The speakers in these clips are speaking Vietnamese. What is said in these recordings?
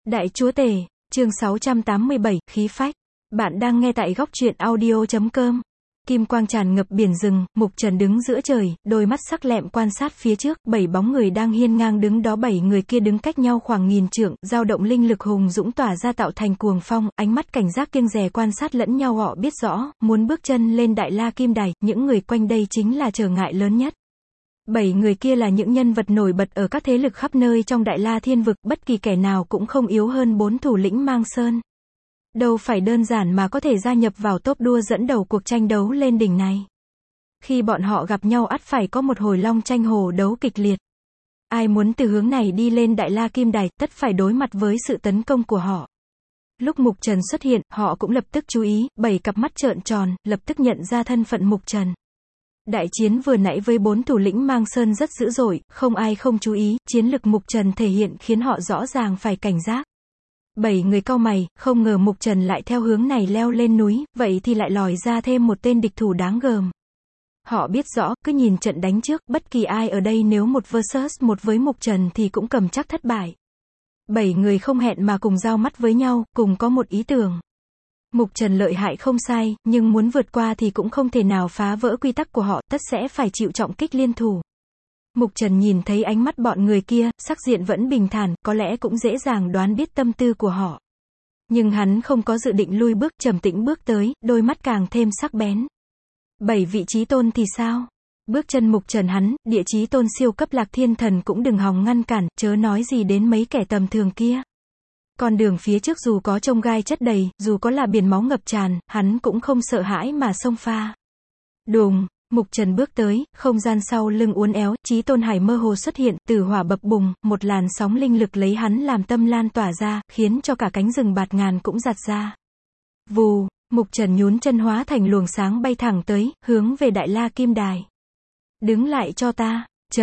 Đại Chúa Tể, chương 687, khí phách. Bạn đang nghe tại góc truyện audio.com. Kim quang tràn ngập biển rừng, Mục Trần đứng giữa trời, đôi mắt sắc lẹm quan sát phía trước, 7 bóng người đang hiên ngang đứng đó, 7 người kia đứng cách nhau khoảng 1000 trượng, dao động linh lực hùng dũng tỏa ra tạo thành cuồng phong, ánh mắt cảnh giác kiêng dè quan sát lẫn nhau, họ biết rõ, muốn bước chân lên Đại La Kim Đài, những người quanh đây chính là trở ngại lớn nhất. 7 người kia là những nhân vật nổi bật ở các thế lực khắp nơi trong Đại La Thiên Vực, bất kỳ kẻ nào cũng không yếu hơn 4 thủ lĩnh Mang Sơn. Đâu phải đơn giản mà có thể gia nhập vào top đua dẫn đầu cuộc tranh đấu lên đỉnh này. Khi bọn họ gặp nhau ắt phải có một hồi long tranh hổ đấu kịch liệt. Ai muốn từ hướng này đi lên Đại La Kim Đài, tất phải đối mặt với sự tấn công của họ. Lúc Mục Trần xuất hiện, họ cũng lập tức chú ý, 7 cặp mắt trợn tròn, lập tức nhận ra thân phận Mục Trần. Đại chiến vừa nãy với 4 thủ lĩnh Mang Sơn rất dữ dội, không ai không chú ý, chiến lực Mục Trần thể hiện khiến họ rõ ràng phải cảnh giác. 7 người cau mày, không ngờ Mục Trần lại theo hướng này leo lên núi, vậy thì lại lòi ra thêm một tên địch thủ đáng gờm. Họ biết rõ, cứ nhìn trận đánh trước, bất kỳ ai ở đây nếu một versus một với Mục Trần thì cũng cầm chắc thất bại. 7 người không hẹn mà cùng giao mắt với nhau, cùng có một ý tưởng. Mục Trần lợi hại không sai, nhưng muốn vượt qua thì cũng không thể nào phá vỡ quy tắc của họ, tất sẽ phải chịu trọng kích liên thủ. Mục Trần nhìn thấy ánh mắt bọn người kia, sắc diện vẫn bình thản, có lẽ cũng dễ dàng đoán biết tâm tư của họ. Nhưng hắn không có dự định lui bước, trầm tĩnh bước tới, đôi mắt càng thêm sắc bén. 7 vị chí tôn thì sao? Bước chân Mục Trần hắn, địa chí tôn siêu cấp Lạc Thiên Thần cũng đừng hòng ngăn cản, chớ nói gì đến mấy kẻ tầm thường kia. Con đường phía trước dù có chông gai chất đầy, dù có là biển máu ngập tràn, hắn cũng không sợ hãi mà xông pha. Đùng, Mục Trần bước tới, không gian sau lưng uốn éo, chí tôn hải mơ hồ xuất hiện, tử hỏa bập bùng, một làn sóng linh lực lấy hắn làm tâm lan tỏa ra, khiến cho cả cánh rừng bạt ngàn cũng giạt ra. Vù, Mục Trần nhún chân hóa thành luồng sáng bay thẳng tới, hướng về Đại La Kim Đài. Đứng lại cho ta,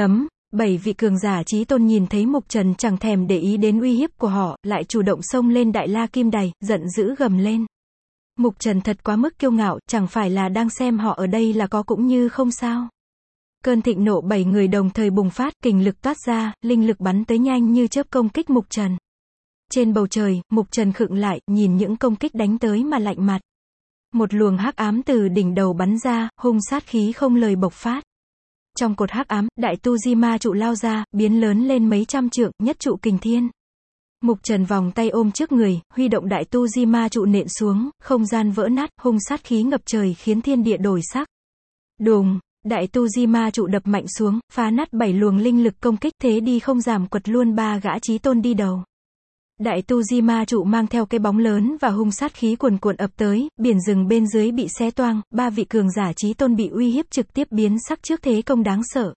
7 vị cường giả chí tôn nhìn thấy Mục Trần chẳng thèm để ý đến uy hiếp của họ, lại chủ động xông lên Đại La Kim Đài, giận dữ gầm lên. Mục Trần thật quá mức kiêu ngạo, chẳng phải là đang xem họ ở đây là có cũng như không sao. Cơn thịnh nộ 7 người đồng thời bùng phát, kình lực toát ra, linh lực bắn tới nhanh như chớp công kích Mục Trần. Trên bầu trời, Mục Trần khựng lại, nhìn những công kích đánh tới mà lạnh mặt. Một luồng hắc ám từ đỉnh đầu bắn ra, hung sát khí không lời bộc phát. Trong cột hắc ám, đại tu di ma trụ lao ra, biến lớn lên mấy trăm trượng, nhất trụ kình thiên. Mục Trần vòng tay ôm trước người, huy động đại tu di ma trụ nện xuống, không gian vỡ nát, hung sát khí ngập trời khiến thiên địa đổi sắc. Đùng, đại tu di ma trụ đập mạnh xuống, phá nát 7 luồng linh lực công kích, thế đi không giảm quật luôn 3 gã chí tôn đi đầu. Đại tu di ma trụ mang theo cái bóng lớn và hung sát khí cuồn cuộn ập tới, biển rừng bên dưới bị xé toang, 3 vị cường giả chí tôn bị uy hiếp trực tiếp biến sắc trước thế công đáng sợ.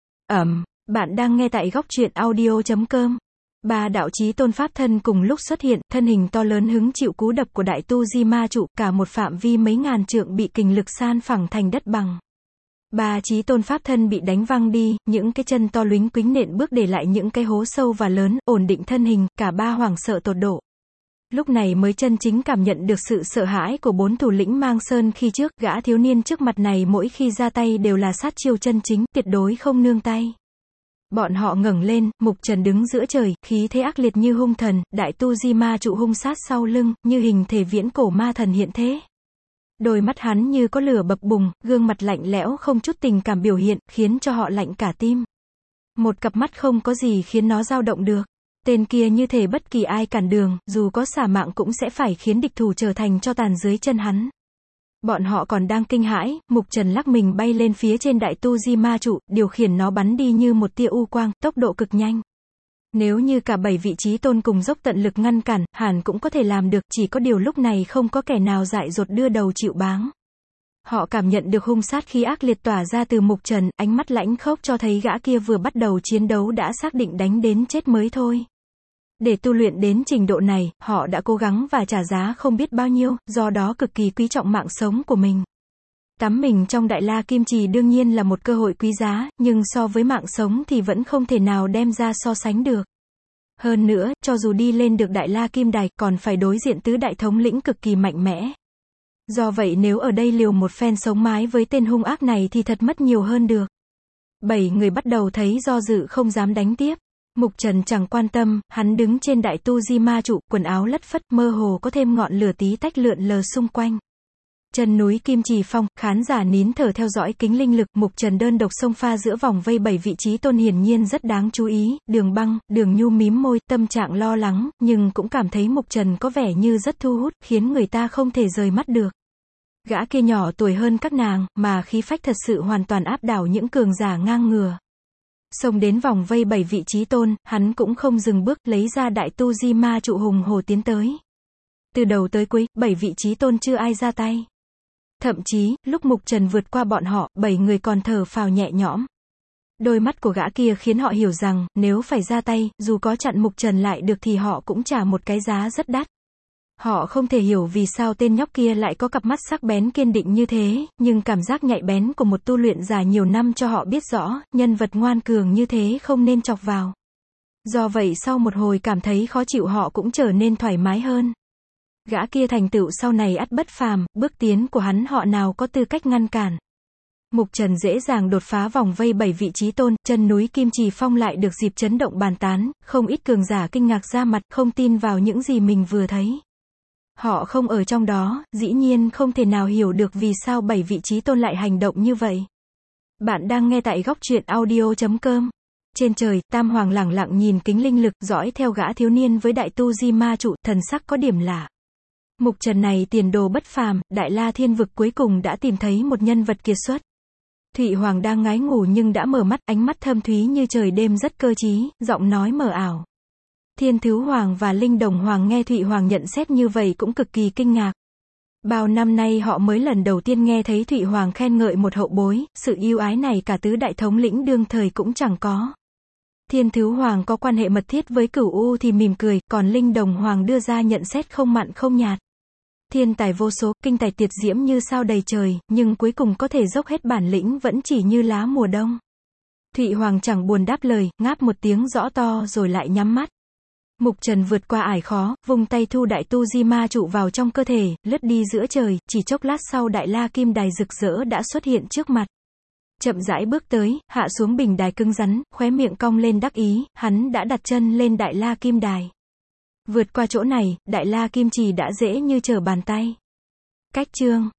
Bạn đang nghe tại góc truyện audio.com. 3 đạo chí tôn pháp thân cùng lúc xuất hiện, thân hình to lớn hứng chịu cú đập của đại tu di ma trụ, cả một phạm vi mấy ngàn trượng bị kình lực san phẳng thành đất bằng. 3 chí tôn pháp thân bị đánh văng đi, những cái chân to lúnh quính nện bước để lại những cái hố sâu và lớn, ổn định thân hình, cả 3 hoảng sợ tột độ. Lúc này mới chân chính cảm nhận được sự sợ hãi của 4 thủ lĩnh Mang Sơn khi trước, gã thiếu niên trước mặt này mỗi khi ra tay đều là sát chiêu chân chính, tuyệt đối không nương tay. Bọn họ ngẩng lên, Mục Trần đứng giữa trời, khí thế ác liệt như hung thần, đại tu di ma trụ hung sát sau lưng, như hình thể viễn cổ ma thần hiện thế. Đôi mắt hắn như có lửa bập bùng, gương mặt lạnh lẽo không chút tình cảm biểu hiện, khiến cho họ lạnh cả tim. Một cặp mắt không có gì khiến nó dao động được. Tên kia như thể bất kỳ ai cản đường, dù có xả mạng cũng sẽ phải khiến địch thủ trở thành tro tàn dưới chân hắn. Bọn họ còn đang kinh hãi, Mục Trần lắc mình bay lên phía trên đại tu di ma trụ, điều khiển nó bắn đi như một tia u quang, tốc độ cực nhanh. Nếu như cả 7 vị chí tôn cùng dốc tận lực ngăn cản, hẳn cũng có thể làm được, chỉ có điều lúc này không có kẻ nào dại dột đưa đầu chịu báng. Họ cảm nhận được hung sát khí ác liệt tỏa ra từ Mục Trần, ánh mắt lãnh khốc cho thấy gã kia vừa bắt đầu chiến đấu đã xác định đánh đến chết mới thôi. Để tu luyện đến trình độ này, họ đã cố gắng và trả giá không biết bao nhiêu, do đó cực kỳ quý trọng mạng sống của mình. Tắm mình trong Đại La Kim Trì đương nhiên là một cơ hội quý giá, nhưng so với mạng sống thì vẫn không thể nào đem ra so sánh được. Hơn nữa, cho dù đi lên được Đại La Kim Đài, còn phải đối diện tứ đại thống lĩnh cực kỳ mạnh mẽ. Do vậy nếu ở đây liều một phen sống mái với tên hung ác này thì thật mất nhiều hơn được. 7 người bắt đầu thấy do dự không dám đánh tiếp. Mục Trần chẳng quan tâm, hắn đứng trên đại tu di ma trụ, quần áo lất phất, mơ hồ có thêm ngọn lửa tí tách lượn lờ xung quanh. Chân núi Kim Trì Phong, khán giả nín thở theo dõi kính linh lực, Mục Trần đơn độc xông pha giữa vòng vây 7 vị trí tôn hiển nhiên rất đáng chú ý, Đường Băng, Đường Nhu mím môi, tâm trạng lo lắng, nhưng cũng cảm thấy Mục Trần có vẻ như rất thu hút, khiến người ta không thể rời mắt được. Gã kia nhỏ tuổi hơn các nàng, mà khí phách thật sự hoàn toàn áp đảo những cường giả ngang ngừa. Xông đến vòng vây 7 vị trí tôn, hắn cũng không dừng bước, lấy ra đại tu di ma trụ hùng hồ tiến tới. Từ đầu tới cuối, 7 vị trí tôn chưa ai ra tay. Thậm chí, lúc Mục Trần vượt qua bọn họ, 7 người còn thở phào nhẹ nhõm. Đôi mắt của gã kia khiến họ hiểu rằng, nếu phải ra tay, dù có chặn Mục Trần lại được thì họ cũng trả một cái giá rất đắt. Họ không thể hiểu vì sao tên nhóc kia lại có cặp mắt sắc bén kiên định như thế, nhưng cảm giác nhạy bén của một tu luyện giả nhiều năm cho họ biết rõ, nhân vật ngoan cường như thế không nên chọc vào. Do vậy sau một hồi cảm thấy khó chịu họ cũng trở nên thoải mái hơn. Gã kia thành tựu sau này ắt bất phàm, bước tiến của hắn họ nào có tư cách ngăn cản. Mục Trần dễ dàng đột phá vòng vây 7 vị trí tôn, chân núi Kim Trì Phong lại được dịp chấn động bàn tán, không ít cường giả kinh ngạc ra mặt, không tin vào những gì mình vừa thấy. Họ không ở trong đó, dĩ nhiên không thể nào hiểu được vì sao 7 vị trí tôn lại hành động như vậy. Bạn đang nghe tại goctruyện.audio.com. Trên trời, Tam Hoàng lẳng lặng nhìn kính linh lực, dõi theo gã thiếu niên với đại tu di ma trụ, thần sắc có điểm lạ. Mục Trần này tiền đồ bất phàm, Đại La Thiên Vực cuối cùng đã tìm thấy một nhân vật kiệt xuất. Thụy Hoàng đang ngái ngủ nhưng đã mở mắt, ánh mắt thâm thúy như trời đêm rất cơ trí, giọng nói mờ ảo. Thiên Thứ Hoàng và Linh Đồng Hoàng nghe Thụy Hoàng nhận xét như vậy cũng cực kỳ kinh ngạc. Bao năm nay họ mới lần đầu tiên nghe thấy Thụy Hoàng khen ngợi một hậu bối, sự yêu ái này cả tứ đại thống lĩnh đương thời cũng chẳng có. Thiên Thứ Hoàng có quan hệ mật thiết với Cửu U thì mỉm cười, còn Linh Đồng Hoàng đưa ra nhận xét không mặn không nhạt. Thiên tài vô số, kinh tài tuyệt diễm như sao đầy trời, nhưng cuối cùng có thể dốc hết bản lĩnh vẫn chỉ như lá mùa đông. Thụy Hoàng chẳng buồn đáp lời, ngáp một tiếng rõ to rồi lại nhắm mắt. Mục Trần vượt qua ải khó, vùng tay thu đại tu di ma trụ vào trong cơ thể, lướt đi giữa trời, chỉ chốc lát sau Đại La Kim Đài rực rỡ đã xuất hiện trước mặt. Chậm rãi bước tới, hạ xuống bình đài cứng rắn, khóe miệng cong lên đắc ý, hắn đã đặt chân lên Đại La Kim Đài. Vượt qua chỗ này, Đại La Kim Trì đã dễ như trở bàn tay. Cách chương